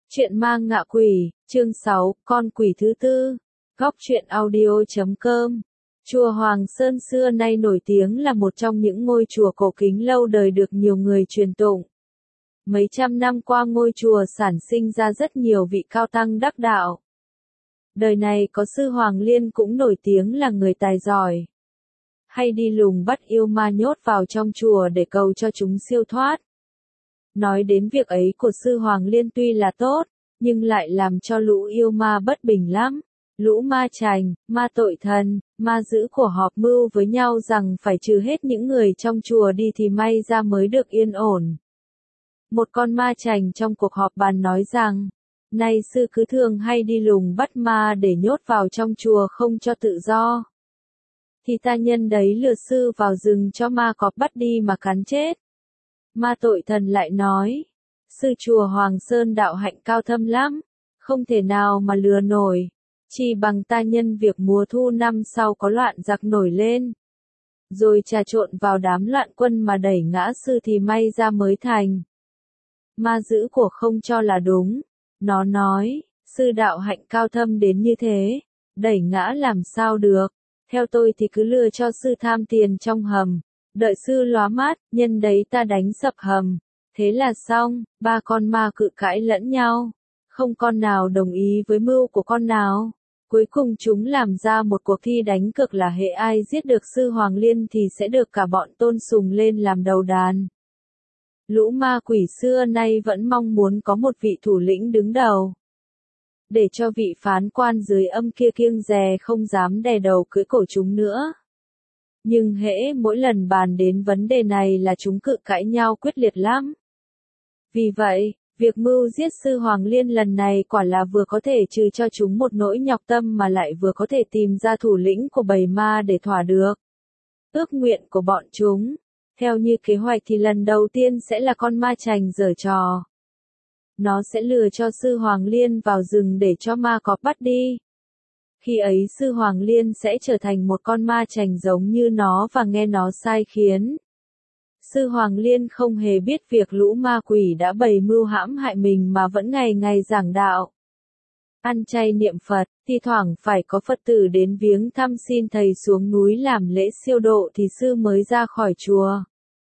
Chuyện ma ngạ quỷ, chương 6, con quỷ thứ tư. Góc truyện audio.com. Chùa Hoàng Sơn xưa nay nổi tiếng là một trong những ngôi chùa cổ kính lâu đời được nhiều người truyền tụng. Mấy trăm năm qua ngôi chùa sản sinh ra rất nhiều vị cao tăng đắc đạo. Đời này có sư Hoàng Liên cũng nổi tiếng là người tài giỏi. Hay đi lùng bắt yêu ma nhốt vào trong chùa để cầu cho chúng siêu thoát. Nói đến việc ấy của sư Hoàng Liên tuy là tốt, nhưng lại làm cho lũ yêu ma bất bình lắm. Lũ ma chành, ma tội thần, ma dữ của họp mưu với nhau rằng phải trừ hết những người trong chùa đi thì may ra mới được yên ổn. Một con ma chành trong cuộc họp bàn nói rằng, nay sư cứ thường hay đi lùng bắt ma để nhốt vào trong chùa không cho tự do. Thì ta nhân đấy lừa sư vào rừng cho ma cọp bắt đi mà cắn chết. Ma tội thần lại nói, sư chùa Hoàng Sơn đạo hạnh cao thâm lắm, không thể nào mà lừa nổi, chỉ bằng ta nhân việc mùa thu năm sau có loạn giặc nổi lên. Rồi trà trộn vào đám loạn quân mà đẩy ngã sư thì may ra mới thành. Ma dữ của không cho là đúng, nó nói, sư đạo hạnh cao thâm đến như thế, đẩy ngã làm sao được, theo tôi thì cứ lừa cho sư tham tiền trong hầm. Đợi sư lóa mát, nhân đấy ta đánh sập hầm. Thế là xong, ba con ma cự cãi lẫn nhau. Không con nào đồng ý với mưu của con nào. Cuối cùng chúng làm ra một cuộc thi đánh cược là hệ ai giết được sư Hoàng Liên thì sẽ được cả bọn tôn sùng lên làm đầu đàn. Lũ ma quỷ xưa nay vẫn mong muốn có một vị thủ lĩnh đứng đầu. Để cho vị phán quan dưới âm kia kiêng dè không dám đè đầu cưỡi cổ chúng nữa. Nhưng hễ mỗi lần bàn đến vấn đề này là chúng cự cãi nhau quyết liệt lắm. Vì vậy, việc mưu giết sư Hoàng Liên lần này quả là vừa có thể trừ cho chúng một nỗi nhọc tâm mà lại vừa có thể tìm ra thủ lĩnh của bầy ma để thỏa được ước nguyện của bọn chúng. Theo như kế hoạch thì lần đầu tiên sẽ là con ma chành giở trò. Nó sẽ lừa cho sư Hoàng Liên vào rừng để cho ma cọp bắt đi. Khi ấy sư Hoàng Liên sẽ trở thành một con ma chành giống như nó và nghe nó sai khiến. Sư Hoàng Liên không hề biết việc lũ ma quỷ đã bày mưu hãm hại mình mà vẫn ngày ngày giảng đạo. Ăn chay niệm Phật, thi thoảng phải có Phật tử đến viếng thăm xin thầy xuống núi làm lễ siêu độ thì sư mới ra khỏi chùa.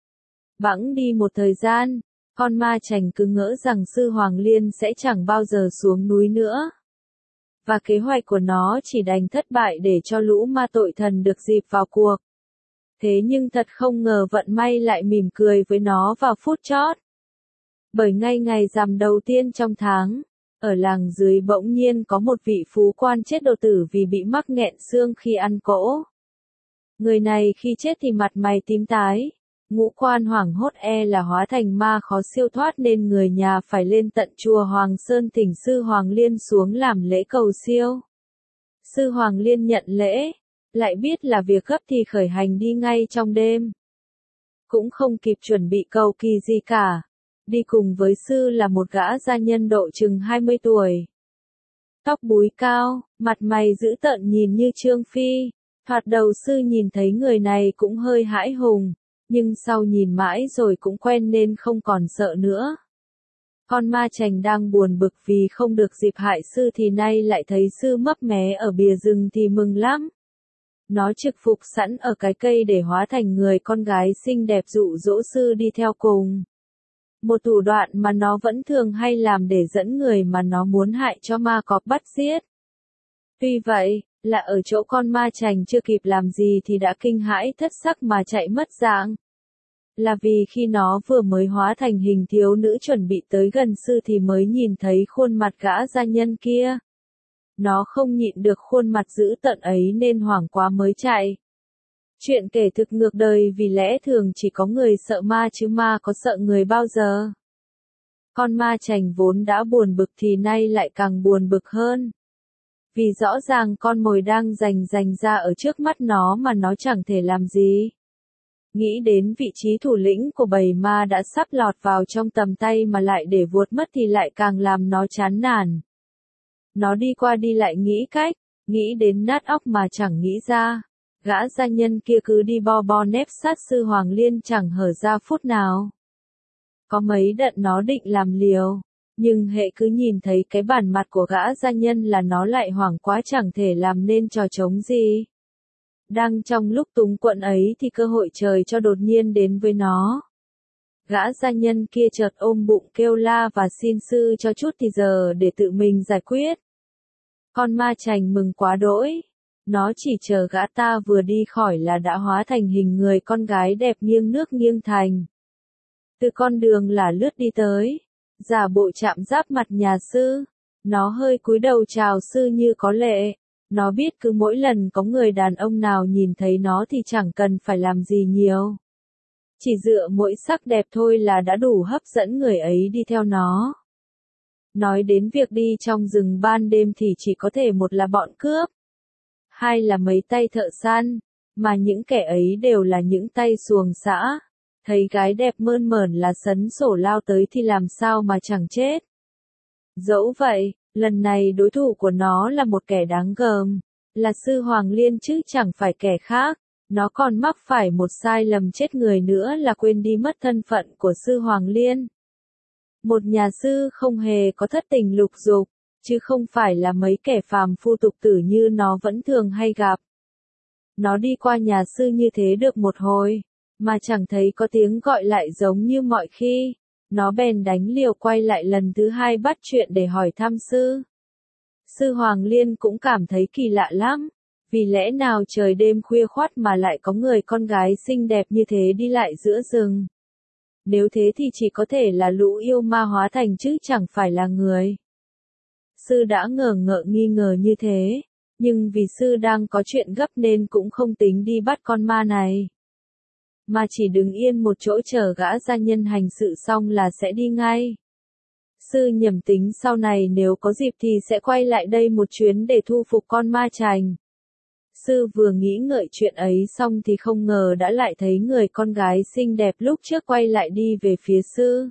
Bẵng đi một thời gian, con ma chành cứ ngỡ rằng sư Hoàng Liên sẽ chẳng bao giờ xuống núi nữa. Và kế hoạch của nó chỉ đành thất bại để cho lũ ma tội thần được dịp vào cuộc. Thế nhưng thật không ngờ vận may lại mỉm cười với nó vào phút chót. Bởi ngay ngày rằm đầu tiên trong tháng, ở làng dưới bỗng nhiên có một vị phú quan chết đột tử vì bị mắc nghẹn xương khi ăn cỗ. Người này khi chết thì mặt mày tím tái, ngũ quan hoảng hốt là hóa thành ma khó siêu thoát nên người nhà phải lên tận chùa Hoàng Sơn thỉnh sư Hoàng Liên xuống làm lễ cầu siêu. Sư Hoàng Liên nhận lễ, lại biết là việc gấp thì khởi hành đi ngay trong đêm. Cũng không kịp chuẩn bị cầu kỳ gì cả. Đi cùng với sư là một gã gia nhân độ chừng 20 tuổi. Tóc búi cao, mặt mày dữ tợn nhìn như Trương Phi. Thoạt đầu sư nhìn thấy người này cũng hơi hãi hùng, nhưng sau nhìn mãi rồi cũng quen nên không còn sợ nữa. Con ma chành đang buồn bực vì không được dịp hại sư thì nay lại thấy sư mấp mé ở bìa rừng thì mừng lắm. Nó trực phục sẵn ở cái cây để hóa thành người con gái xinh đẹp dụ dỗ sư đi theo cùng. Một thủ đoạn mà nó vẫn thường hay làm để dẫn người mà nó muốn hại cho ma cọp bắt giết. Tuy vậy, là ở chỗ con ma chành chưa kịp làm gì thì đã kinh hãi thất sắc mà chạy mất dạng. Là vì khi nó vừa mới hóa thành hình thiếu nữ chuẩn bị tới gần sư thì mới nhìn thấy khuôn mặt gã gia nhân kia. Nó không nhịn được khuôn mặt dữ tợn ấy nên hoảng quá mới chạy. Chuyện kể thực ngược đời vì lẽ thường chỉ có người sợ ma chứ ma có sợ người bao giờ. Con ma chành vốn đã buồn bực thì nay lại càng buồn bực hơn. Vì rõ ràng con mồi đang rành ra ở trước mắt nó mà nó chẳng thể làm gì. Nghĩ đến vị trí thủ lĩnh của bầy ma đã sắp lọt vào trong tầm tay mà lại để vuột mất thì lại càng làm nó chán nản. Nó đi qua đi lại nghĩ cách, nghĩ đến nát óc mà chẳng nghĩ ra. Gã gia nhân kia cứ đi bo nép sát sư Hoàng Liên chẳng hở ra phút nào. Có mấy đợt nó định làm liều, Nhưng hệ cứ nhìn thấy cái bản mặt của gã gia nhân là nó lại hoảng quá chẳng thể làm nên trò trống gì. Đang trong lúc túng quẫn ấy thì cơ hội trời cho đột nhiên đến với nó. Gã gia nhân kia chợt ôm bụng kêu la và xin sư cho chút thì giờ để tự mình giải quyết. Con ma chành mừng quá đỗi. Nó chỉ chờ gã ta vừa đi khỏi là đã hóa thành hình người con gái đẹp nghiêng nước nghiêng thành. Từ con đường là lướt đi tới, giả bộ chạm giáp mặt nhà sư. Nó hơi cúi đầu chào sư như có lệ. Nó biết cứ mỗi lần có người đàn ông nào nhìn thấy nó thì chẳng cần phải làm gì nhiều. Chỉ dựa mỗi sắc đẹp thôi là đã đủ hấp dẫn người ấy đi theo nó. Nói đến việc đi trong rừng ban đêm thì chỉ có thể một là bọn cướp, hai là mấy tay thợ săn, mà những kẻ ấy đều là những tay xuồng xã. Thấy gái đẹp mơn mởn là sấn sổ lao tới thì làm sao mà chẳng chết. Dẫu vậy, lần này đối thủ của nó là một kẻ đáng gờm, là sư Hoàng Liên chứ chẳng phải kẻ khác. Nó còn mắc phải một sai lầm chết người nữa là quên đi mất thân phận của sư Hoàng Liên. Một nhà sư không hề có thất tình lục dục, chứ không phải là mấy kẻ phàm phu tục tử như nó vẫn thường hay gặp. Nó đi qua nhà sư như thế được một hồi, mà chẳng thấy có tiếng gọi lại giống như mọi khi. Nó bèn đánh liều quay lại lần thứ hai bắt chuyện để hỏi thăm sư. Sư Hoàng Liên cũng cảm thấy kỳ lạ lắm. Vì lẽ nào trời đêm khuya khoắt mà lại có người con gái xinh đẹp như thế đi lại giữa rừng. Nếu thế thì chỉ có thể là lũ yêu ma hóa thành chứ chẳng phải là người. Sư đã ngờ ngợ nghi ngờ như thế, nhưng vì sư đang có chuyện gấp nên cũng không tính đi bắt con ma này. Mà chỉ đứng yên một chỗ chờ gã gia nhân hành sự xong là sẽ đi ngay. Sư nhầm tính sau này nếu có dịp thì sẽ quay lại đây một chuyến để thu phục con ma chành. Sư vừa nghĩ ngợi chuyện ấy xong thì không ngờ đã lại thấy người con gái xinh đẹp lúc trước quay lại đi về phía sư.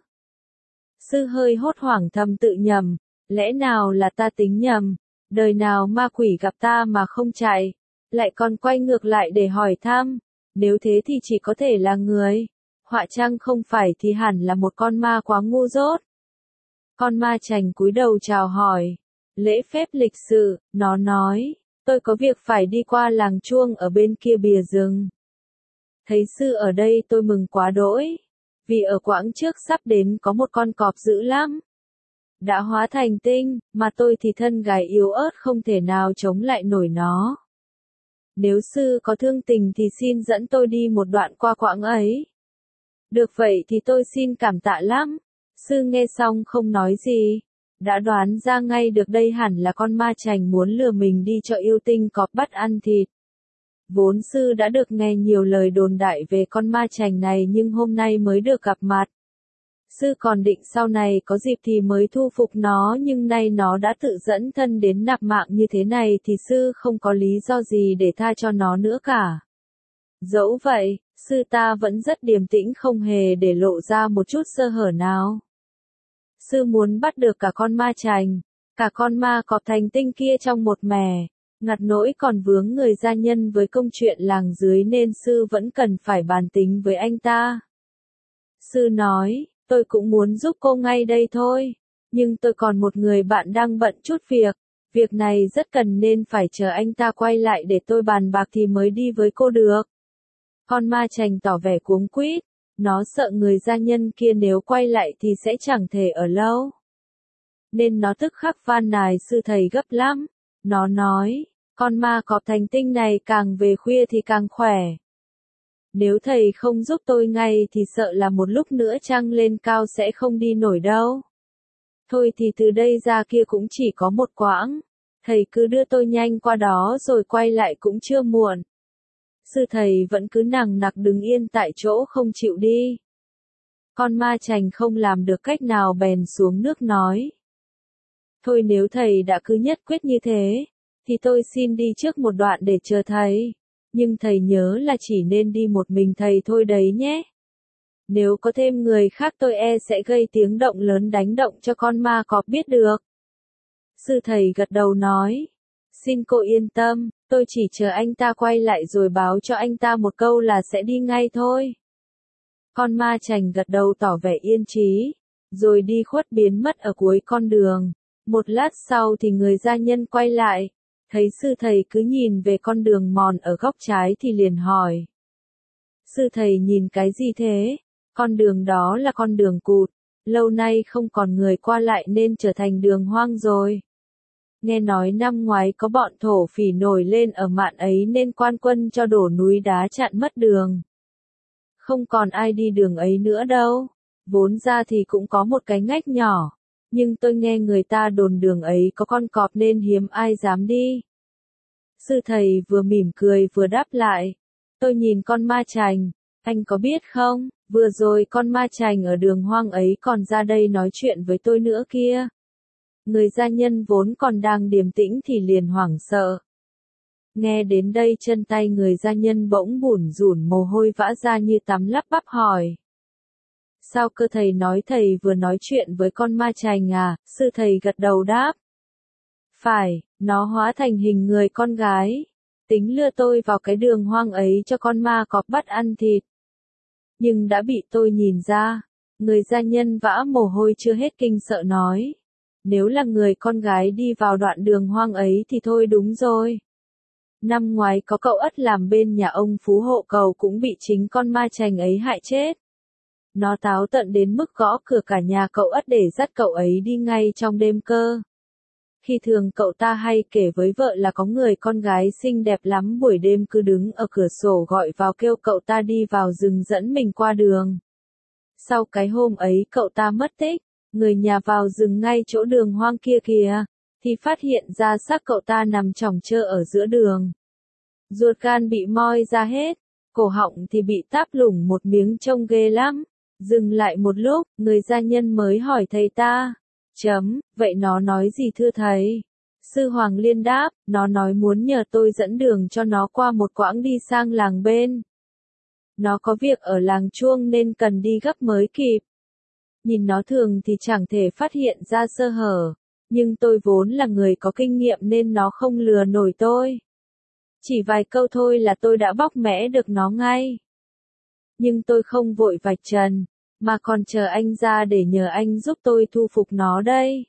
Sư hơi hốt hoảng thầm tự nhầm, lẽ nào là ta tính nhầm, đời nào ma quỷ gặp ta mà không chạy, lại còn quay ngược lại để hỏi thăm, nếu thế thì chỉ có thể là người, họa chăng không phải thì hẳn là một con ma quá ngu dốt. Con ma chành cúi đầu chào hỏi, lễ phép lịch sự, nó nói. Tôi có việc phải đi qua làng chuông ở bên kia bìa rừng. Thấy sư ở đây tôi mừng quá đỗi. Vì ở quãng trước sắp đến có một con cọp dữ lắm. Đã hóa thành tinh, mà tôi thì thân gái yếu ớt không thể nào chống lại nổi nó. Nếu sư có thương tình thì xin dẫn tôi đi một đoạn qua quãng ấy. Được vậy thì tôi xin cảm tạ lắm. Sư nghe xong không nói gì. Đã đoán ra ngay được đây hẳn là con ma chành muốn lừa mình đi cho yêu tinh cọp bắt ăn thịt. Vốn sư đã được nghe nhiều lời đồn đại về con ma chành này nhưng hôm nay mới được gặp mặt. Sư còn định sau này có dịp thì mới thu phục nó nhưng nay nó đã tự dẫn thân đến nạp mạng như thế này thì sư không có lý do gì để tha cho nó nữa cả. Dẫu vậy, sư ta vẫn rất điềm tĩnh không hề để lộ ra một chút sơ hở nào. Sư muốn bắt được cả con ma chành, cả con ma cọp thành tinh kia trong một mẻ, ngặt nỗi còn vướng người gia nhân với công chuyện làng dưới nên sư vẫn cần phải bàn tính với anh ta. Sư nói, tôi cũng muốn giúp cô ngay đây thôi, nhưng tôi còn một người bạn đang bận chút việc này rất cần nên phải chờ anh ta quay lại để tôi bàn bạc thì mới đi với cô được. Con ma chành tỏ vẻ cuống quýt. Nó sợ người gia nhân kia nếu quay lại thì sẽ chẳng thể ở lâu. Nên nó tức khắc van nài sư thầy gấp lắm. Nó nói, con ma cọp thành tinh này càng về khuya thì càng khỏe. Nếu thầy không giúp tôi ngay thì sợ là một lúc nữa trăng lên cao sẽ không đi nổi đâu. Thôi thì từ đây ra kia cũng chỉ có một quãng. Thầy cứ đưa tôi nhanh qua đó rồi quay lại cũng chưa muộn. Sư thầy vẫn cứ nằng nặc đứng yên tại chỗ không chịu đi. Con ma chành không làm được cách nào bèn xuống nước nói. Thôi nếu thầy đã cứ nhất quyết như thế, thì tôi xin đi trước một đoạn để chờ thầy. Nhưng thầy nhớ là chỉ nên đi một mình thầy thôi đấy nhé. Nếu có thêm người khác tôi sẽ gây tiếng động lớn đánh động cho con ma cọp biết được. Sư thầy gật đầu nói. Xin cô yên tâm, tôi chỉ chờ anh ta quay lại rồi báo cho anh ta một câu là sẽ đi ngay thôi. Con ma chành gật đầu tỏ vẻ yên chí. rồi đi khuất biến mất ở cuối con đường. Một lát sau thì người gia nhân quay lại, thấy sư thầy cứ nhìn về con đường mòn ở góc trái thì liền hỏi. Sư thầy nhìn cái gì thế? Con đường đó là con đường cụt, lâu nay không còn người qua lại nên trở thành đường hoang rồi. Nghe nói năm ngoái có bọn thổ phỉ nổi lên ở mạn ấy nên quan quân cho đổ núi đá chặn mất đường. Không còn ai đi đường ấy nữa đâu. Vốn ra thì cũng có một cái ngách nhỏ, nhưng tôi nghe người ta đồn đường ấy có con cọp nên hiếm ai dám đi. Sư thầy vừa mỉm cười vừa đáp lại. Tôi nhìn con ma chành, anh có biết không, vừa rồi con ma chành ở đường hoang ấy còn ra đây nói chuyện với tôi nữa kia. Người gia nhân vốn còn đang điềm tĩnh thì liền hoảng sợ. Nghe đến đây chân tay người gia nhân bỗng bủn rủn mồ hôi vã ra như tắm, lắp bắp hỏi. Sao cơ thầy nói thầy vừa nói chuyện với con ma chành à? Sư thầy gật đầu đáp. Phải, nó hóa thành hình người con gái. Tính lừa tôi vào cái đường hoang ấy cho con ma cọp bắt ăn thịt. Nhưng đã bị tôi nhìn ra. Người gia nhân vã mồ hôi chưa hết kinh sợ nói. Nếu là người con gái đi vào đoạn đường hoang ấy thì thôi đúng rồi. Năm ngoái có cậu ất làm bên nhà ông Phú Hộ Cầu cũng bị chính con ma chành ấy hại chết. Nó táo tận đến mức gõ cửa cả nhà cậu ất để dắt cậu ấy đi ngay trong đêm cơ. Khi thường cậu ta hay kể với vợ là có người con gái xinh đẹp lắm buổi đêm cứ đứng ở cửa sổ gọi vào kêu cậu ta đi vào rừng dẫn mình qua đường. Sau cái hôm ấy cậu ta mất tích, người nhà vào rừng ngay chỗ đường hoang kia kìa, thì phát hiện ra xác cậu ta nằm chỏng trơ ở giữa đường. Ruột gan bị moi ra hết, cổ họng thì bị táp lủng một miếng trông ghê lắm. Dừng lại một lúc, người gia nhân mới hỏi thầy ta. Vậy nó nói gì thưa thầy? Sư Hoàng Liên đáp, nó nói muốn nhờ tôi dẫn đường cho nó qua một quãng đi sang làng bên. Nó có việc ở làng Chuông nên cần đi gấp mới kịp. Nhìn nó thường thì chẳng thể phát hiện ra sơ hở, nhưng tôi vốn là người có kinh nghiệm nên nó không lừa nổi tôi. Chỉ vài câu thôi là tôi đã bóc mẽ được nó ngay. Nhưng tôi không vội vạch trần, mà còn chờ anh ra để nhờ anh giúp tôi thu phục nó đây.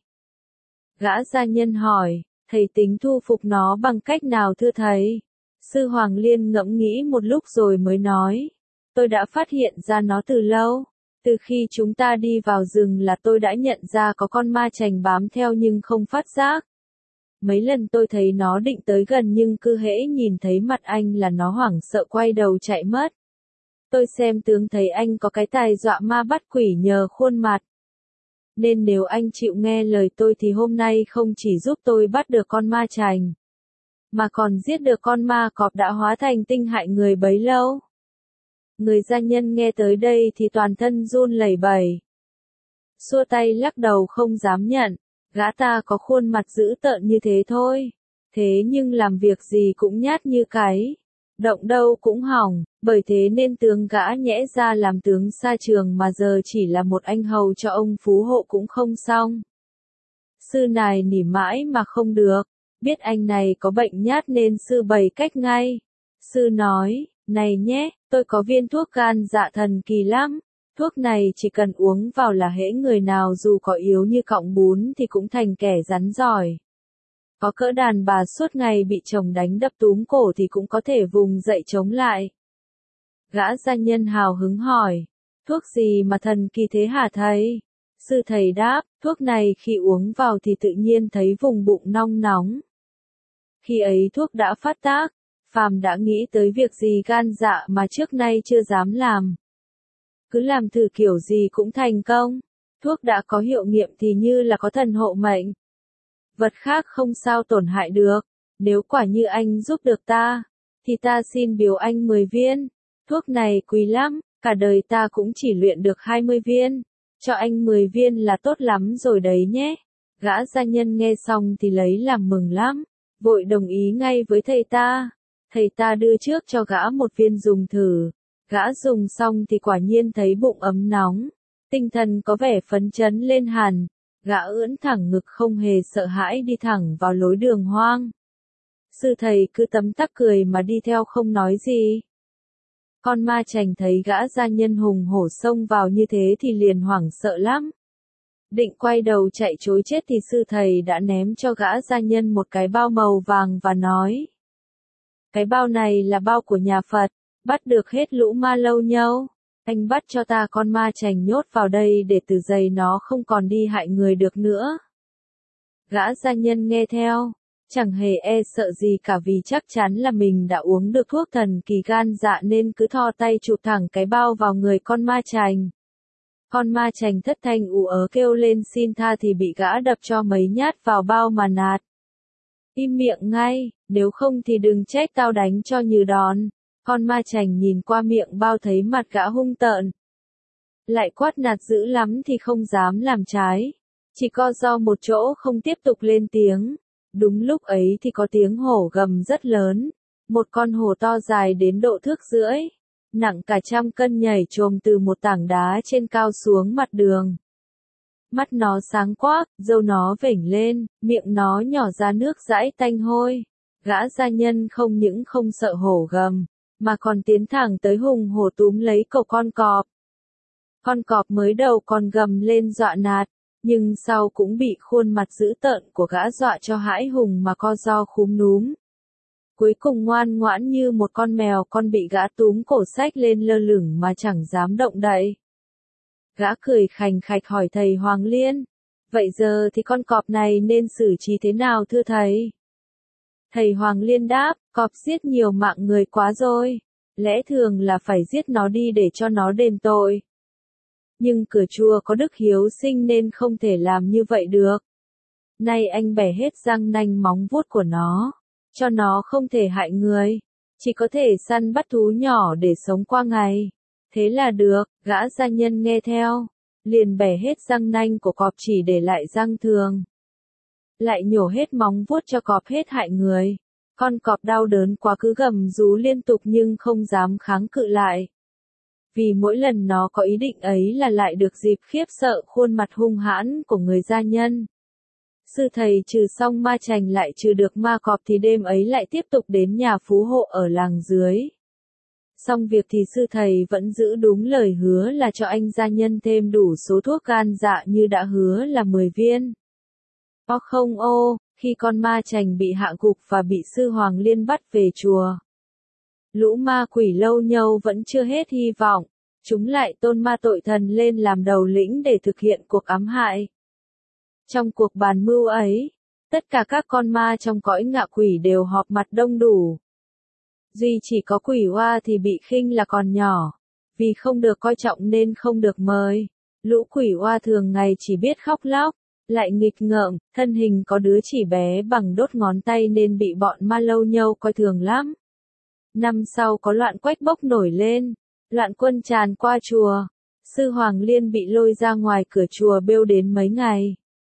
Gã gia nhân hỏi, thầy tính thu phục nó bằng cách nào thưa thầy? Sư Hoàng Liên ngẫm nghĩ một lúc rồi mới nói, tôi đã phát hiện ra nó từ lâu. Từ khi chúng ta đi vào rừng là tôi đã nhận ra có con ma chành bám theo nhưng không phát giác. Mấy lần tôi thấy nó định tới gần nhưng cứ hễ nhìn thấy mặt anh là nó hoảng sợ quay đầu chạy mất. Tôi xem tướng thấy anh có cái tài dọa ma bắt quỷ nhờ khuôn mặt. Nên nếu anh chịu nghe lời tôi thì hôm nay không chỉ giúp tôi bắt được con ma chành, mà còn giết được con ma cọp đã hóa thành tinh hại người bấy lâu. Người gia nhân nghe tới đây thì toàn thân run lẩy bẩy. Xua tay lắc đầu không dám nhận, gã ta có khuôn mặt dữ tợn như thế thôi. Thế nhưng làm việc gì cũng nhát như cái. Động đâu cũng hỏng, bởi thế nên tướng gã nhẽ ra làm tướng xa trường mà giờ chỉ là một anh hầu cho ông Phú Hộ cũng không xong. Sư này nỉ mãi mà không được, biết anh này có bệnh nhát nên sư bày cách ngay. Sư nói, này nhé, tôi có viên thuốc gan dạ thần kỳ lắm, thuốc này chỉ cần uống vào là hễ người nào dù có yếu như cọng bún thì cũng thành kẻ rắn giỏi. Có cỡ đàn bà suốt ngày bị chồng đánh đập túm cổ thì cũng có thể vùng dậy chống lại. Gã gia nhân hào hứng hỏi, thuốc gì mà thần kỳ thế hả thầy? Sư thầy đáp, thuốc này khi uống vào thì tự nhiên thấy vùng bụng nong nóng. Khi ấy thuốc đã phát tác, phàm đã nghĩ tới việc gì gan dạ mà trước nay chưa dám làm. Cứ làm thử kiểu gì cũng thành công. Thuốc đã có hiệu nghiệm thì như là có thần hộ mệnh. Vật khác không sao tổn hại được. Nếu quả như anh giúp được ta, thì ta xin biếu anh 10 viên. Thuốc này quý lắm, cả đời ta cũng chỉ luyện được 20 viên. Cho anh 10 viên là tốt lắm rồi đấy nhé. Gã gia nhân nghe xong thì lấy làm mừng lắm, vội đồng ý ngay với thầy ta. Thầy ta đưa trước cho gã một viên dùng thử. Gã dùng xong thì quả nhiên thấy bụng ấm nóng, tinh thần có vẻ phấn chấn lên hẳn. Gã ưỡn thẳng ngực không hề sợ hãi đi thẳng vào lối đường hoang. Sư thầy cứ tấm tắc cười mà đi theo không nói gì. Con ma chành thấy gã gia nhân hùng hổ xông vào như thế thì liền hoảng sợ lắm. Định quay đầu chạy trối chết thì sư thầy đã ném cho gã gia nhân một cái bao màu vàng và nói. Cái bao này là bao của nhà Phật, bắt được hết lũ ma lâu nhâu. Anh bắt cho ta con ma chành nhốt vào đây để từ giây nó không còn đi hại người được nữa. Gã gia nhân nghe theo, chẳng hề e sợ gì cả vì chắc chắn là mình đã uống được thuốc thần kỳ gan dạ nên cứ thò tay chụp thẳng cái bao vào người con ma chành. Con ma chành thất thanh ù ớ kêu lên xin tha thì bị gã đập cho mấy nhát vào bao mà nạt. Im miệng ngay, nếu không thì đừng trách tao đánh cho như đòn. Con ma chành nhìn qua miệng bao thấy mặt gã hung tợn. Lại quát nạt dữ lắm thì không dám làm trái. Chỉ co do một chỗ không tiếp tục lên tiếng. Đúng lúc ấy thì có tiếng hổ gầm rất lớn. Một con hổ to dài đến độ thước rưỡi, nặng cả 100 cân nhảy chồm từ một tảng đá trên cao xuống mặt đường. Mắt nó sáng quắc, râu nó vểnh lên, miệng nó nhỏ ra nước dãi tanh hôi. Gã gia nhân không những không sợ hổ gầm, mà còn tiến thẳng tới hùng hổ túm lấy cổ con cọp. Con cọp mới đầu còn gầm lên dọa nạt, nhưng sau cũng bị khuôn mặt dữ tợn của gã dọa cho hãi hùng mà co ro khúm núm. Cuối cùng ngoan ngoãn như một con mèo con bị gã túm cổ xách lên lơ lửng mà chẳng dám động đậy. Gã cười khành khạch hỏi thầy Hoàng Liên, vậy giờ thì con cọp này nên xử trí thế nào thưa thầy? Thầy Hoàng Liên đáp, cọp giết nhiều mạng người quá rồi, lẽ thường là phải giết nó đi để cho nó đền tội. Nhưng cửa chùa có đức hiếu sinh nên không thể làm như vậy được. Nay anh bẻ hết răng nanh móng vuốt của nó, cho nó không thể hại người, chỉ có thể săn bắt thú nhỏ để sống qua ngày. Thế là được, gã gia nhân nghe theo, liền bẻ hết răng nanh của cọp chỉ để lại răng thường. Lại nhổ hết móng vuốt cho cọp hết hại người. Con cọp đau đớn quá cứ gầm rú liên tục nhưng không dám kháng cự lại. Vì mỗi lần nó có ý định ấy là lại được dịp khiếp sợ khuôn mặt hung hãn của người gia nhân. Sư thầy trừ xong ma chành lại trừ được ma cọp thì đêm ấy lại tiếp tục đến nhà phú hộ ở làng dưới. Xong việc thì sư thầy vẫn giữ đúng lời hứa là cho anh gia nhân thêm đủ số thuốc gan dạ như đã hứa là 10 viên. Không khi con ma chành bị hạ gục và bị sư Hoàng Liên bắt về chùa. Lũ ma quỷ lâu nhâu vẫn chưa hết hy vọng, chúng lại tôn ma tội thần lên làm đầu lĩnh để thực hiện cuộc ám hại. Trong cuộc bàn mưu ấy, tất cả các con ma trong cõi ngạ quỷ đều họp mặt đông đủ. Duy chỉ có quỷ oa thì bị khinh là còn nhỏ, vì không được coi trọng nên không được mời. Lũ quỷ oa thường ngày chỉ biết khóc lóc, lại nghịch ngợm, thân hình có đứa chỉ bé bằng đốt ngón tay nên bị bọn ma lâu nhâu coi thường lắm. Năm sau có loạn quách bốc nổi lên, loạn quân tràn qua chùa, sư Hoàng Liên bị lôi ra ngoài cửa chùa bêu đến mấy ngày.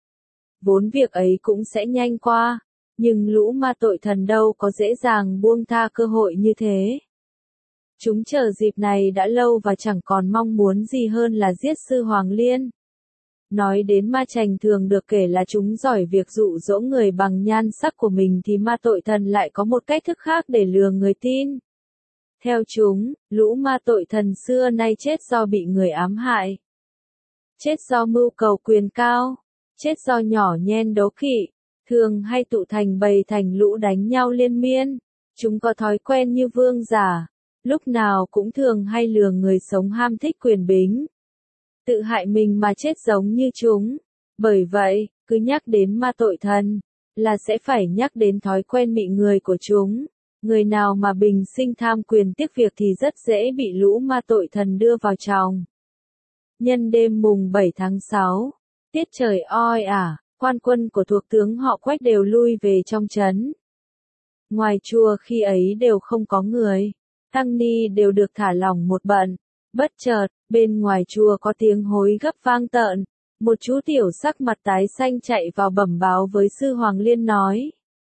Vốn việc ấy cũng sẽ nhanh qua, nhưng lũ ma tội thần đâu có dễ dàng buông tha cơ hội như thế. Chúng chờ dịp này đã lâu và chẳng còn mong muốn gì hơn là giết sư Hoàng Liên. Nói đến ma chành thường được kể là chúng giỏi việc dụ dỗ người bằng nhan sắc của mình thì ma tội thần lại có một cách thức khác để lừa người tin. Theo chúng, lũ ma tội thần xưa nay chết do bị người ám hại, chết do mưu cầu quyền cao, chết do nhỏ nhen đố kỵ, thường hay tụ thành bầy thành lũ đánh nhau liên miên. Chúng có thói quen như vương giả, lúc nào cũng thường hay lừa người sống ham thích quyền bính, tự hại mình mà chết giống như chúng. Bởi vậy, cứ nhắc đến ma tội thần, là sẽ phải nhắc đến thói quen mị người của chúng. Người nào mà bình sinh tham quyền tiếc việc thì rất dễ bị lũ ma tội thần đưa vào chòng. Nhân đêm mùng 7 tháng 6, tiết trời oi ả, quan quân của thuộc tướng họ Quách đều lui về trong trấn. Ngoài chùa khi ấy đều không có người, tăng ni đều được thả lỏng một bận. Bất chợt, bên ngoài chùa có tiếng hối gấp vang tợn, một chú tiểu sắc mặt tái xanh chạy vào bẩm báo với sư Hoàng Liên nói.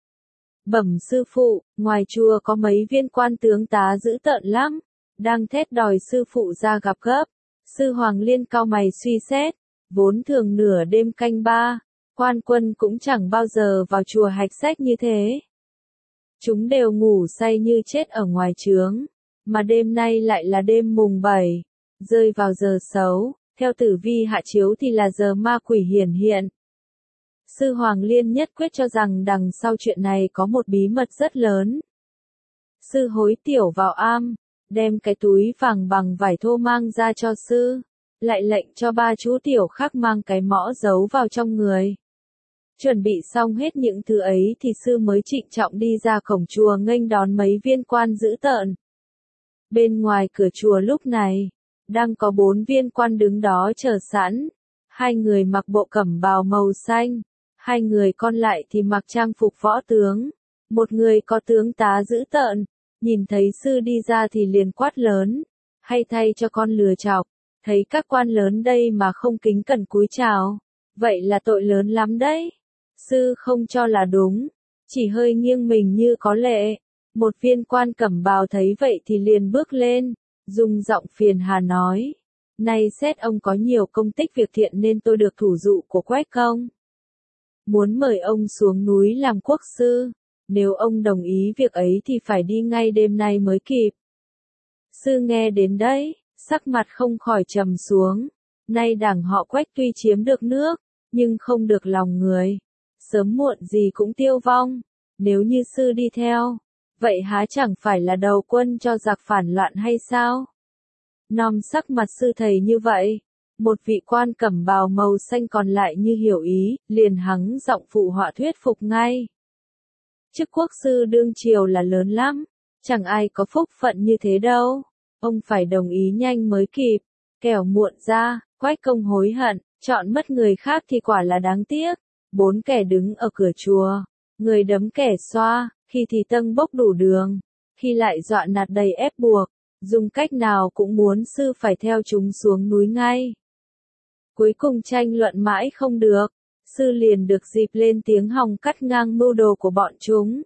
Bẩm sư phụ, ngoài chùa có mấy viên quan tướng tá dữ tợn lắm, đang thét đòi sư phụ ra gặp gấp. Sư Hoàng Liên cau mày suy xét, vốn thường nửa đêm canh ba, quan quân cũng chẳng bao giờ vào chùa hạch sách như thế. Chúng đều ngủ say như chết ở ngoài trướng, mà đêm nay lại là đêm mùng 7, rơi vào giờ xấu, Theo tử vi hạ chiếu thì là giờ ma quỷ hiển hiện. Sư Hoàng Liên nhất quyết cho rằng đằng sau chuyện này có một bí mật rất lớn. Sư hối tiểu vào am, đem cái túi vàng bằng vải thô mang ra cho sư, lại lệnh cho ba chú tiểu khác mang cái mõ giấu vào trong người. Chuẩn bị xong hết những thứ ấy thì sư mới trịnh trọng đi ra cổng chùa nghênh đón mấy viên quan dữ tợn. Bên ngoài cửa chùa lúc này, đang có 4 viên quan đứng đó chờ sẵn. 2 người mặc bộ cẩm bào màu xanh, 2 người còn lại thì mặc trang phục võ tướng. Một người có tướng tá dữ tợn, nhìn thấy sư đi ra thì liền quát lớn, hay thay cho con lừa chọc, thấy các quan lớn đây mà không kính cẩn cúi chào, vậy là tội lớn lắm đấy. Sư không cho là đúng, chỉ hơi nghiêng mình như có lệ. Một viên quan cẩm bào thấy vậy thì liền bước lên, dùng giọng phiền hà nói, này xét ông có nhiều công tích việc thiện nên tôi được thủ dụ của Quách công. Muốn mời ông xuống núi làm quốc sư, nếu ông đồng ý việc ấy thì phải đi ngay đêm nay mới kịp. Sư nghe đến đấy, sắc mặt không khỏi trầm xuống, nay đảng họ Quách tuy chiếm được nước, nhưng không được lòng người, sớm muộn gì cũng tiêu vong, nếu như sư đi theo, vậy há chẳng phải là đầu quân cho giặc phản loạn hay sao? Nom sắc mặt sư thầy như vậy, một vị quan cẩm bào màu xanh còn lại như hiểu ý, liền hắng giọng phụ họa thuyết phục ngay. Chức quốc sư đương triều là lớn lắm, chẳng ai có phúc phận như thế đâu, ông phải đồng ý nhanh mới kịp, kẻo muộn ra, Quách công hối hận, chọn mất người khác thì quả là đáng tiếc. 4 kẻ đứng ở cửa chùa, người đấm kẻ xoa, khi thì tâng bốc đủ đường, khi lại dọa nạt đầy ép buộc, dùng cách nào cũng muốn sư phải theo chúng xuống núi ngay. Cuối cùng tranh luận mãi không được, sư liền được dịp lên tiếng hòng cắt ngang mưu đồ của bọn chúng.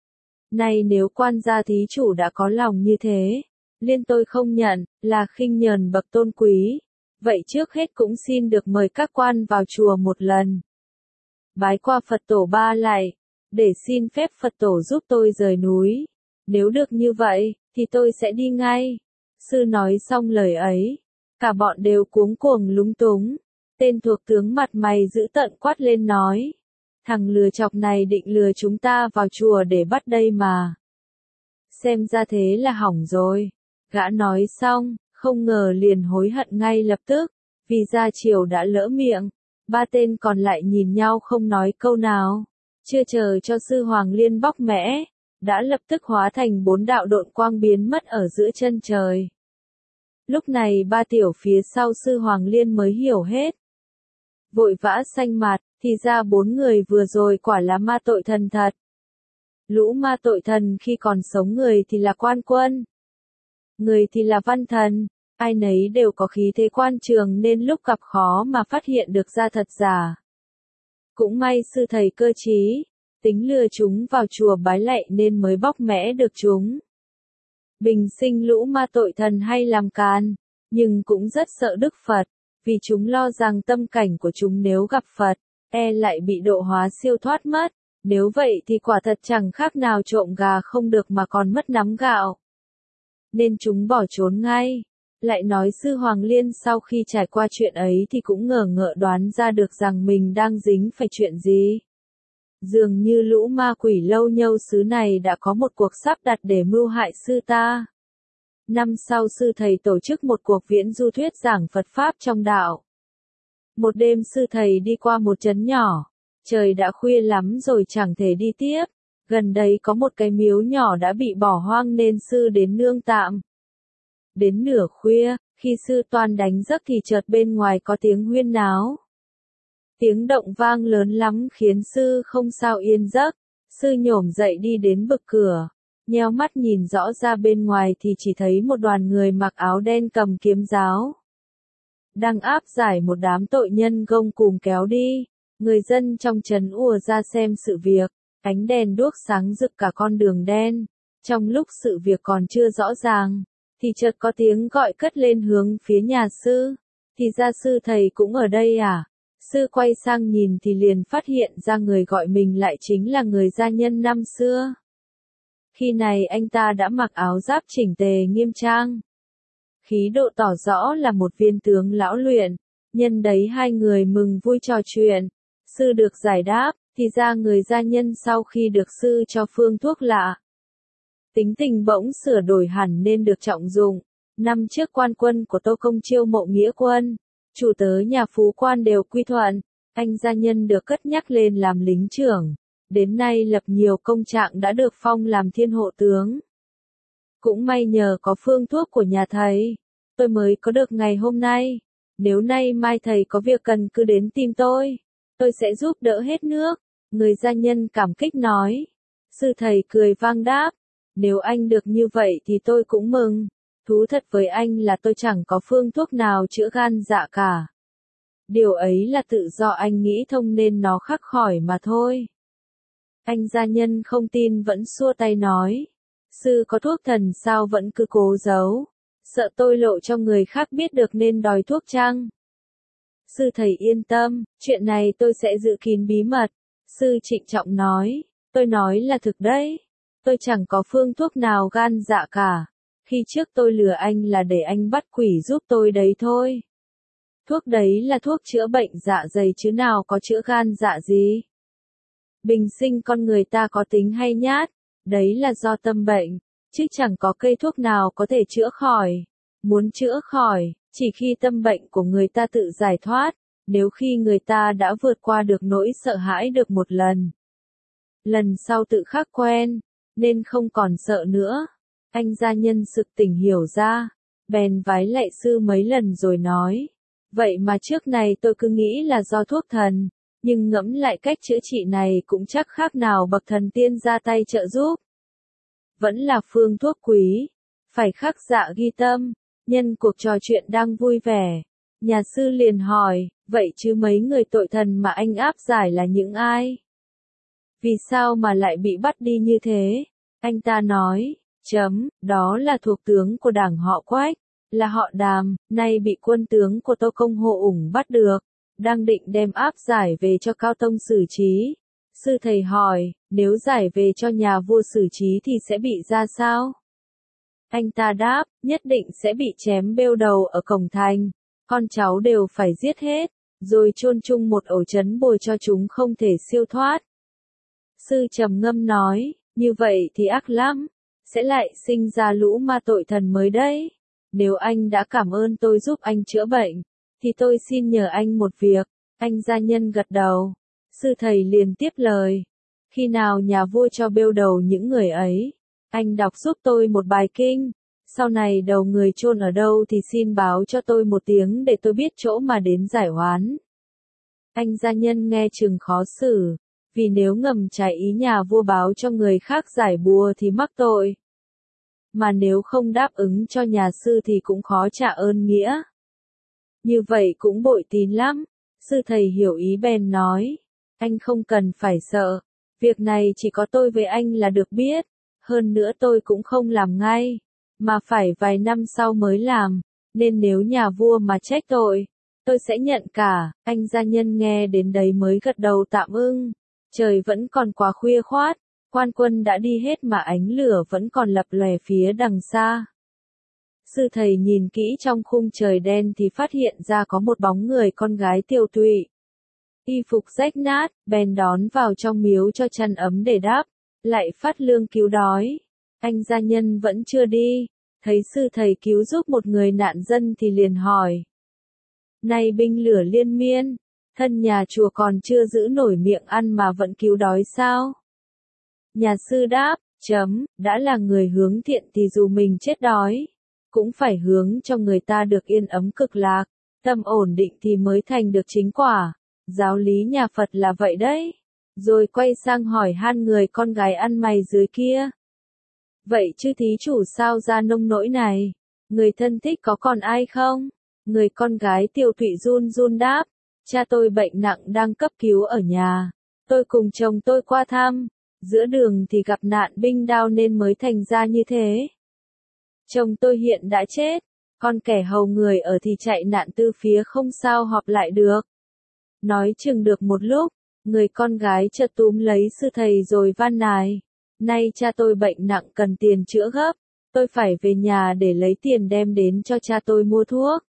Này nếu quan gia thí chủ đã có lòng như thế, liên tôi không nhận, là khinh nhờn bậc tôn quý, vậy trước hết cũng xin được mời các quan vào chùa một lần. Bái qua Phật tổ 3 lạy, để xin phép Phật tổ giúp tôi rời núi. Nếu được như vậy, thì tôi sẽ đi ngay. Sư nói xong lời ấy, cả bọn đều cuống cuồng lúng túng. Tên thuộc tướng mặt mày dữ tợn quát lên nói, thằng lừa chọc này định lừa chúng ta vào chùa để bắt đây mà. Xem ra thế là hỏng rồi. Gã nói xong, không ngờ liền hối hận ngay lập tức, vì ra chiều đã lỡ miệng. 3 tên còn lại nhìn nhau không nói câu nào, chưa chờ cho sư Hoàng Liên bóc mẽ, đã lập tức hóa thành 4 đạo độn quang biến mất ở giữa chân trời. Lúc này 3 tiểu phía sau sư Hoàng Liên mới hiểu hết. Vội vã xanh mặt, thì ra 4 người vừa rồi quả là ma tội thần thật. Lũ ma tội thần khi còn sống người thì là quan quân, người thì là văn thần. Ai nấy đều có khí thế quan trường nên lúc gặp khó mà phát hiện được ra thật giả. Cũng may sư thầy cơ trí, tính lừa chúng vào chùa bái lạy nên mới bóc mẽ được chúng. Bình sinh lũ ma tội thần hay làm càn, nhưng cũng rất sợ Đức Phật, vì chúng lo rằng tâm cảnh của chúng nếu gặp Phật, lại bị độ hóa siêu thoát mất. Nếu vậy thì quả thật chẳng khác nào trộm gà không được mà còn mất nắm gạo. Nên chúng bỏ trốn ngay. Lại nói sư Hoàng Liên sau khi trải qua chuyện ấy thì cũng ngờ ngợ đoán ra được rằng mình đang dính phải chuyện gì. Dường như lũ ma quỷ lâu nhâu xứ này đã có một cuộc sắp đặt để mưu hại sư ta. Năm sau sư thầy tổ chức một cuộc viễn du thuyết giảng Phật Pháp trong đạo. Một đêm sư thầy đi qua một trấn nhỏ, trời đã khuya lắm rồi chẳng thể đi tiếp, gần đây có một cái miếu nhỏ đã bị bỏ hoang nên sư đến nương tạm. Đến nửa khuya, khi sư toan đánh giấc thì chợt bên ngoài có tiếng huyên náo. Tiếng động vang lớn lắm khiến sư không sao yên giấc, sư nhổm dậy đi đến bậc cửa, nheo mắt nhìn rõ ra bên ngoài thì chỉ thấy một đoàn người mặc áo đen cầm kiếm giáo. Đang áp giải một đám tội nhân gông cùm kéo đi, người dân trong trấn ùa ra xem sự việc, ánh đèn đuốc sáng rực cả con đường đen. Trong lúc sự việc còn chưa rõ ràng, thì chợt có tiếng gọi cất lên hướng phía nhà sư. Thì ra sư thầy cũng ở đây à? Sư quay sang nhìn thì liền phát hiện ra người gọi mình lại chính là người gia nhân năm xưa. Khi này anh ta đã mặc áo giáp chỉnh tề nghiêm trang. khí độ tỏ rõ là một viên tướng lão luyện, nhân đấy hai người mừng vui trò chuyện. Sư được giải đáp, thì ra người gia nhân sau khi được sư cho phương thuốc lạ, tính tình bỗng sửa đổi hẳn nên được trọng dụng. Năm trước quan quân của Tô Công chiêu mộ nghĩa quân, chủ tớ nhà Phú Quan đều quy thuận, anh gia nhân được cất nhắc lên làm lính trưởng, đến nay lập nhiều công trạng đã được phong làm thiên hộ tướng. Cũng may nhờ có phương thuốc của nhà thầy, tôi mới có được ngày hôm nay. Nếu nay mai thầy có việc cần cứ đến tìm tôi sẽ giúp đỡ hết nước. Người gia nhân cảm kích nói. Sư thầy cười vang đáp, nếu anh được như vậy thì tôi cũng mừng. Thú thật với anh là tôi chẳng có phương thuốc nào chữa gan dạ cả. Điều ấy là tự do anh nghĩ thông nên nó khắc khỏi mà thôi. Anh gia nhân không tin vẫn xua tay nói. Sư có thuốc thần sao vẫn cứ cố giấu. Sợ tôi lộ cho người khác biết được nên đòi thuốc chăng? Sư thầy yên tâm, chuyện này tôi sẽ giữ kín bí mật. Sư trịnh trọng nói, tôi nói là thực đấy. Tôi chẳng có phương thuốc nào gan dạ cả. Khi trước tôi lừa anh là để anh bắt quỷ giúp tôi đấy thôi. Thuốc đấy là thuốc chữa bệnh dạ dày chứ nào có chữa gan dạ gì. Bình sinh con người ta có tính hay nhát, đấy là do tâm bệnh, chứ chẳng có cây thuốc nào có thể chữa khỏi. Muốn chữa khỏi, chỉ khi tâm bệnh của người ta tự giải thoát, nếu khi người ta đã vượt qua được nỗi sợ hãi được một lần. Lần sau tự khắc quen, nên không còn sợ nữa. Anh gia nhân sực tỉnh hiểu ra, bèn vái lạy sư mấy lần rồi nói. Vậy mà trước này tôi cứ nghĩ là do thuốc thần, nhưng ngẫm lại cách chữa trị này cũng chắc khác nào bậc thần tiên ra tay trợ giúp. Vẫn là phương thuốc quý, phải khắc dạ ghi tâm. Nhân cuộc trò chuyện đang vui vẻ, nhà sư liền hỏi, vậy chứ mấy người tội thần mà anh áp giải là những ai? Vì sao mà lại bị bắt đi như thế? Anh ta nói, đó là thuộc tướng của đảng họ Quách, là họ Đàm, nay bị quân tướng của Tô Công hộ ủng bắt được, đang định đem áp giải về cho Cao Tông xử trí. Sư thầy hỏi, nếu giải về cho nhà vua xử trí thì sẽ bị ra sao? Anh ta đáp, nhất định sẽ bị chém bêu đầu ở cổng thành, con cháu đều phải giết hết, rồi chôn chung một ổ trấn bồi cho chúng không thể siêu thoát. Sư trầm ngâm nói, như vậy thì ác lắm, sẽ lại sinh ra lũ ma tội thần mới đấy. Nếu anh đã cảm ơn tôi giúp anh chữa bệnh, thì tôi xin nhờ anh một việc. Anh gia nhân gật đầu. Sư thầy liền tiếp lời. Khi nào nhà vua cho bêu đầu những người ấy, anh đọc giúp tôi một bài kinh. Sau này đầu người chôn ở đâu thì xin báo cho tôi một tiếng để tôi biết chỗ mà đến giải oán. Anh gia nhân nghe chừng khó xử, vì nếu ngầm trái ý nhà vua báo cho người khác giải bùa thì mắc tội. Mà nếu không đáp ứng cho nhà sư thì cũng khó trả ơn nghĩa. Như vậy cũng bội tín lắm. Sư thầy hiểu ý bèn nói, anh không cần phải sợ, việc này chỉ có tôi với anh là được biết, hơn nữa tôi cũng không làm ngay, mà phải vài năm sau mới làm, nên nếu nhà vua mà trách tôi sẽ nhận cả. Anh gia nhân nghe đến đấy mới gật đầu tạm ưng. Trời vẫn còn quá khuya khoát, quan quân đã đi hết mà ánh lửa vẫn còn lập lòe phía đằng xa. Sư thầy nhìn kỹ trong khung trời đen thì phát hiện ra có một bóng người con gái tiều tụy. Y phục rách nát, bèn đón vào trong miếu cho chăn ấm để đắp, lại phát lương cứu đói. Anh gia nhân vẫn chưa đi, thấy sư thầy cứu giúp một người nạn dân thì liền hỏi. Này binh lửa liên miên, thân nhà chùa còn chưa giữ nổi miệng ăn mà vẫn cứu đói sao? Nhà sư đáp, đã là người hướng thiện thì dù mình chết đói, cũng phải hướng cho người ta được yên ấm cực lạc, tâm ổn định thì mới thành được chính quả. Giáo lý nhà Phật là vậy đấy. Rồi quay sang hỏi han người con gái ăn mày dưới kia. Vậy chứ thí chủ sao ra nông nỗi này? Người thân thích có còn ai không? Người con gái tiều tụy run run đáp. Cha tôi bệnh nặng đang cấp cứu ở nhà. Tôi cùng chồng tôi qua thăm. Giữa đường thì gặp nạn binh đao nên mới thành ra như thế. Chồng tôi hiện đã chết. Con kẻ hầu người ở thì chạy nạn từ phía không sao họp lại được. Nói chừng được một lúc, người con gái chợt túm lấy sư thầy rồi van nài. Nay cha tôi bệnh nặng cần tiền chữa gấp. Tôi phải về nhà để lấy tiền đem đến cho cha tôi mua thuốc.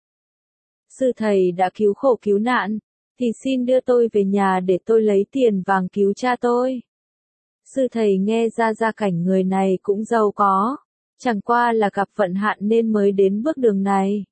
Sư thầy đã cứu khổ cứu nạn, thì xin đưa tôi về nhà để tôi lấy tiền vàng cứu cha tôi. Sư thầy nghe ra gia cảnh người này cũng giàu có, chẳng qua là gặp vận hạn nên mới đến bước đường này.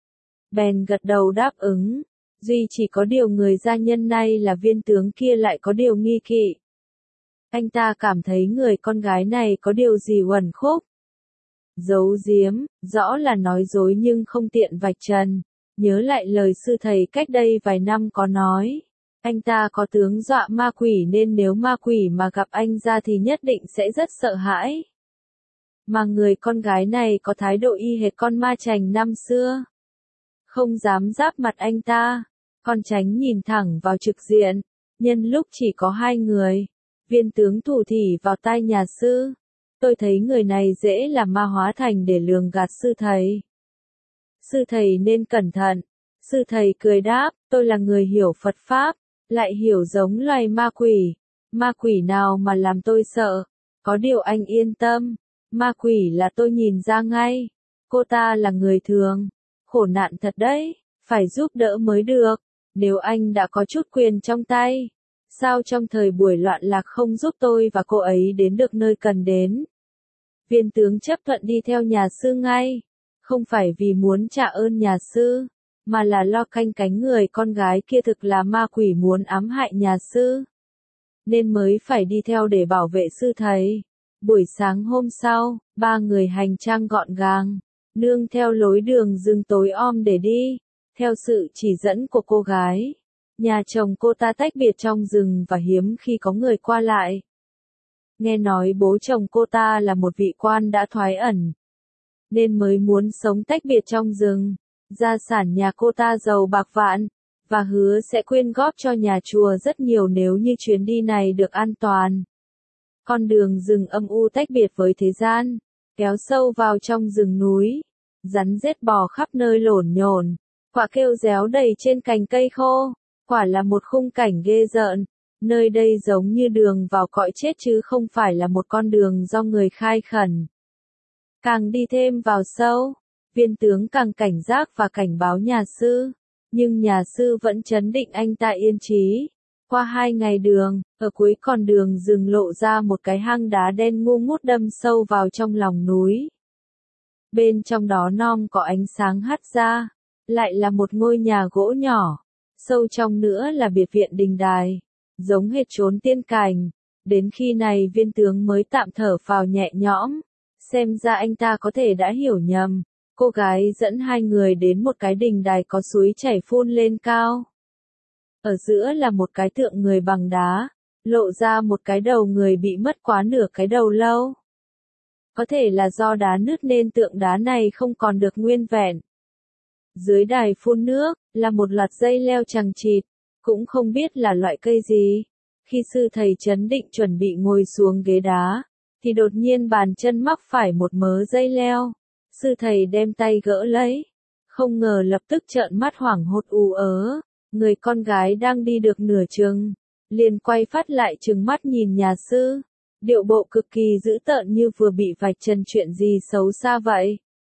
Bèn gật đầu đáp ứng, duy chỉ có điều người gia nhân này là viên tướng kia lại có điều nghi kỵ. Anh ta cảm thấy người con gái này có điều gì uẩn khúc. Giấu giếm, rõ là nói dối nhưng không tiện vạch trần. Nhớ lại lời sư thầy cách đây vài năm có nói, anh ta có tướng dọa ma quỷ nên nếu ma quỷ mà gặp anh ra thì nhất định sẽ rất sợ hãi. Mà người con gái này có thái độ y hệt con ma chành năm xưa. Không dám giáp mặt anh ta, còn tránh nhìn thẳng vào trực diện, nhân lúc chỉ có hai người. Viên tướng thủ thỉ vào tai nhà sư. Tôi thấy người này dễ là ma hóa thành để lường gạt sư thầy. Sư thầy nên cẩn thận. Sư thầy cười đáp, tôi là người hiểu Phật Pháp, lại hiểu giống loài ma quỷ. Ma quỷ nào mà làm tôi sợ. Có điều anh yên tâm, ma quỷ là tôi nhìn ra ngay. Cô ta là người thường. Khổ nạn thật đấy, phải giúp đỡ mới được. Nếu anh đã có chút quyền trong tay, sao trong thời buổi loạn lạc không giúp tôi và cô ấy đến được nơi cần đến. Viên tướng chấp thuận đi theo nhà sư ngay. Không phải vì muốn trả ơn nhà sư, mà là lo canh cánh người con gái kia thực là ma quỷ muốn ám hại nhà sư. Nên mới phải đi theo để bảo vệ sư thầy. Buổi sáng hôm sau, ba người hành trang gọn gàng, nương theo lối đường rừng tối om để đi. Theo sự chỉ dẫn của cô gái, nhà chồng cô ta tách biệt trong rừng và hiếm khi có người qua lại. Nghe nói bố chồng cô ta là một vị quan đã thoái ẩn, nên mới muốn sống tách biệt trong rừng. Gia sản nhà cô ta giàu bạc vạn, và hứa sẽ quyên góp cho nhà chùa rất nhiều nếu như chuyến đi này được an toàn. Con đường rừng âm u tách biệt với thế gian, kéo sâu vào trong rừng núi. Rắn rết bò khắp nơi lổn nhổn, quạ kêu réo đầy trên cành cây khô. Quả là một khung cảnh ghê rợn. Nơi đây giống như đường vào cõi chết chứ không phải là một con đường do người khai khẩn. Càng đi thêm vào sâu, viên tướng càng cảnh giác và cảnh báo nhà sư. Nhưng nhà sư vẫn trấn định anh ta yên trí. Qua 2 ngày đường, ở cuối con đường rừng lộ ra một cái hang đá đen ngu ngút đâm sâu vào trong lòng núi. Bên trong đó non có ánh sáng hắt ra, lại là một ngôi nhà gỗ nhỏ. Sâu trong nữa là biệt viện đình đài, giống hệt chốn tiên cảnh. Đến khi này viên tướng mới tạm thở phào nhẹ nhõm. Xem ra anh ta có thể đã hiểu nhầm. Cô gái dẫn hai người đến một cái đình đài có suối chảy phun lên cao. Ở giữa là một cái tượng người bằng đá, lộ ra một cái đầu người bị mất quá nửa cái đầu lâu. Có thể là do đá nứt nên tượng đá này không còn được nguyên vẹn. Dưới đài phun nước, là một loạt dây leo chằng chịt, cũng không biết là loại cây gì. Khi sư thầy trấn định chuẩn bị ngồi xuống ghế đá, thì đột nhiên bàn chân mắc phải một mớ dây leo. Sư thầy đem tay gỡ lấy, không ngờ lập tức trợn mắt hoảng hốt ù ớ. Người con gái đang đi được nửa chừng, liền quay phát lại trừng mắt nhìn nhà sư. Điệu bộ cực kỳ dữ tợn như vừa bị vạch trần chuyện gì xấu xa vậy.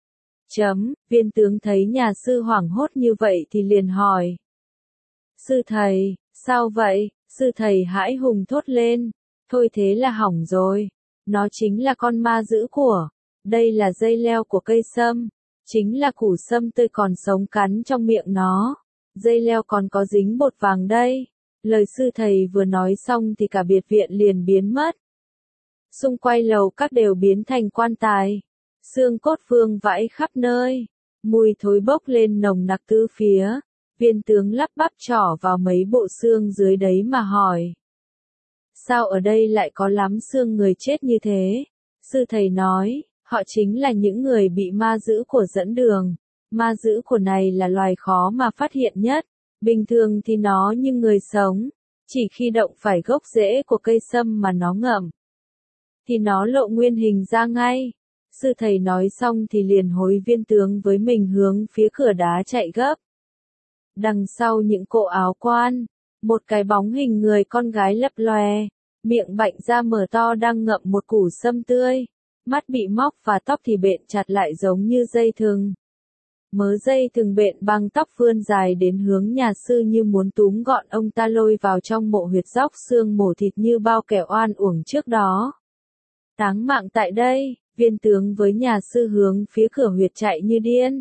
Viên tướng thấy nhà sư hoảng hốt như vậy thì liền hỏi. Sư thầy, sao vậy? Sư thầy hãi hùng thốt lên. Thôi thế là hỏng rồi. Nó chính là con ma dữ của. Đây là dây leo của cây sâm. Chính là củ sâm tươi còn sống cắn trong miệng nó. Dây leo còn có dính bột vàng đây. Lời sư thầy vừa nói xong thì cả biệt viện liền biến mất. Xung quanh lầu các đều biến thành quan tài. Xương cốt vương vãi khắp nơi. Mùi thối bốc lên nồng nặc tứ phía. Viên tướng lắp bắp trỏ vào mấy bộ xương dưới đấy mà hỏi. Sao ở đây lại có lắm xương người chết như thế? Sư thầy nói, họ chính là những người bị ma dữ của dẫn đường. Ma dữ của này là loài khó mà phát hiện nhất. Bình thường thì nó như người sống. Chỉ khi động phải gốc rễ của cây sâm mà nó ngậm, thì nó lộ nguyên hình ra ngay. Sư thầy nói xong thì liền hối viên tướng với mình hướng phía cửa đá chạy gấp. Đằng sau những cổ áo quan, một cái bóng hình người con gái lấp lòe, miệng bạnh ra mở to đang ngậm một củ sâm tươi. mắt bị móc và tóc thì bện chặt lại giống như dây thừng. Mớ dây thừng bện băng tóc vươn dài đến hướng nhà sư như muốn túm gọn ông ta lôi vào trong mộ huyệt róc xương mổ thịt như bao kẻ oan uổng trước đó. Táng mạng tại đây, viên tướng với nhà sư hướng phía cửa huyệt chạy như điên.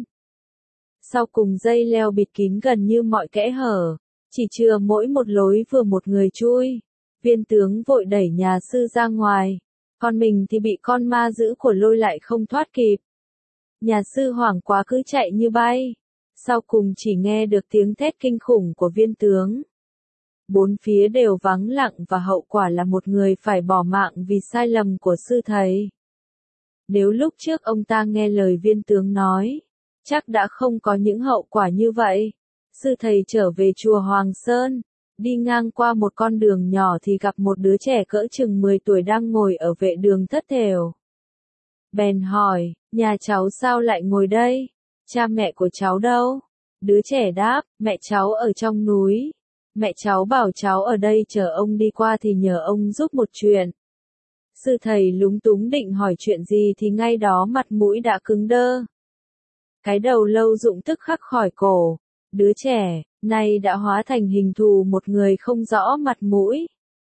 Sau cùng dây leo bịt kín gần như mọi kẽ hở, chỉ chừa mỗi một lối vừa một người chui. Viên tướng vội đẩy nhà sư ra ngoài, còn mình thì bị con ma dữ của lôi lại không thoát kịp. Nhà sư hoảng quá cứ chạy như bay, sau cùng chỉ nghe được tiếng thét kinh khủng của viên tướng. Bốn phía đều vắng lặng và hậu quả là một người phải bỏ mạng vì sai lầm của sư thầy. Nếu lúc trước ông ta nghe lời viên tướng nói, chắc đã không có những hậu quả như vậy. Sư thầy trở về chùa Hoàng Sơn, đi ngang qua một con đường nhỏ thì gặp một đứa trẻ cỡ chừng 10 tuổi đang ngồi ở vệ đường thất thểu. Bèn hỏi, nhà cháu sao lại ngồi đây? Cha mẹ của cháu đâu? Đứa trẻ đáp, mẹ cháu ở trong núi. Mẹ cháu bảo cháu ở đây chờ ông đi qua thì nhờ ông giúp một chuyện. Sư thầy lúng túng định hỏi chuyện gì thì ngay đó mặt mũi đã cứng đơ. Cái đầu lâu rụng tức khắc khỏi cổ. Đứa trẻ, nay đã hóa thành hình thù một người không rõ mặt mũi.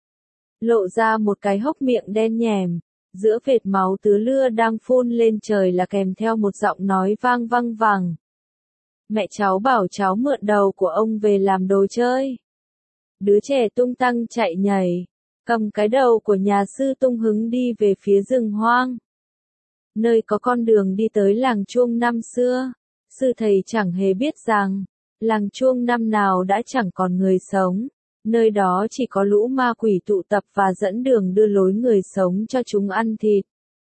Lộ ra một cái hốc miệng đen nhèm, giữa vệt máu tứ lưa đang phun lên trời là kèm theo một giọng nói vang văng vẳng. Mẹ cháu bảo cháu mượn đầu của ông về làm đồ chơi. Đứa trẻ tung tăng chạy nhảy, cầm cái đầu của nhà sư tung hứng đi về phía rừng hoang. Nơi có con đường đi tới làng Chuông năm xưa, sư thầy chẳng hề biết rằng, làng Chuông năm nào đã chẳng còn người sống, nơi đó chỉ có lũ ma quỷ tụ tập và dẫn đường đưa lối người sống cho chúng ăn thịt.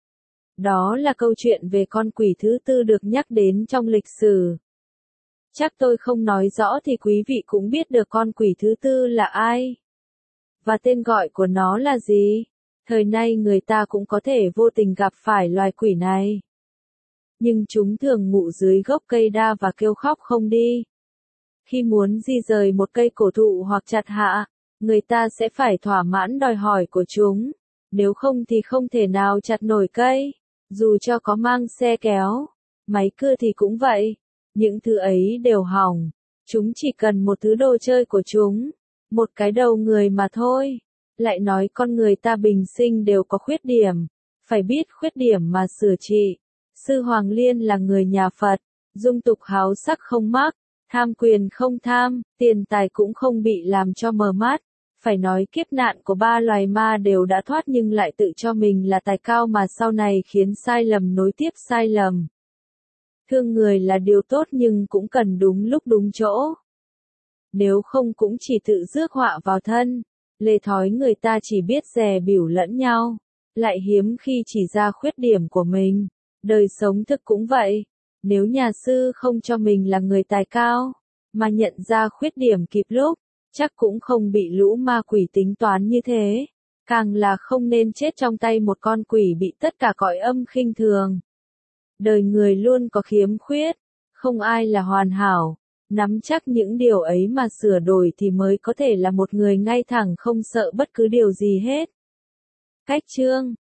Đó là câu chuyện về con quỷ thứ tư được nhắc đến trong lịch sử. Chắc tôi không nói rõ thì quý vị cũng biết được con quỷ thứ tư là ai. Và tên gọi của nó là gì? Thời nay người ta cũng có thể vô tình gặp phải loài quỷ này. Nhưng chúng thường ngụ dưới gốc cây đa và kêu khóc không đi. Khi muốn di rời một cây cổ thụ hoặc chặt hạ, người ta sẽ phải thỏa mãn đòi hỏi của chúng. Nếu không thì không thể nào chặt nổi cây, dù cho có mang xe kéo, máy cưa thì cũng vậy. Những thứ ấy đều hỏng. Chúng chỉ cần một thứ đồ chơi của chúng, một cái đầu người mà thôi. Lại nói con người ta bình sinh đều có khuyết điểm, phải biết khuyết điểm mà sửa trị. Sư Hoàng Liên là người nhà Phật, dung tục háo sắc không mắc, tham quyền không tham, tiền tài cũng không bị làm cho mờ mắt. Phải nói kiếp nạn của ba loài ma đều đã thoát nhưng lại tự cho mình là tài cao mà sau này khiến sai lầm nối tiếp sai lầm. Thương người là điều tốt nhưng cũng cần đúng lúc đúng chỗ. Nếu không cũng chỉ tự rước họa vào thân. Lề thói người ta chỉ biết dè bỉu lẫn nhau, lại hiếm khi chỉ ra khuyết điểm của mình. Đời sống thực cũng vậy. Nếu nhà sư không cho mình là người tài cao, mà nhận ra khuyết điểm kịp lúc, chắc cũng không bị lũ ma quỷ tính toán như thế. Càng là không nên chết trong tay một con quỷ bị tất cả cõi âm khinh thường. Đời người luôn có khiếm khuyết, không ai là hoàn hảo. Nắm chắc những điều ấy mà sửa đổi thì mới có thể là một người ngay thẳng không sợ bất cứ điều gì hết. Cách chương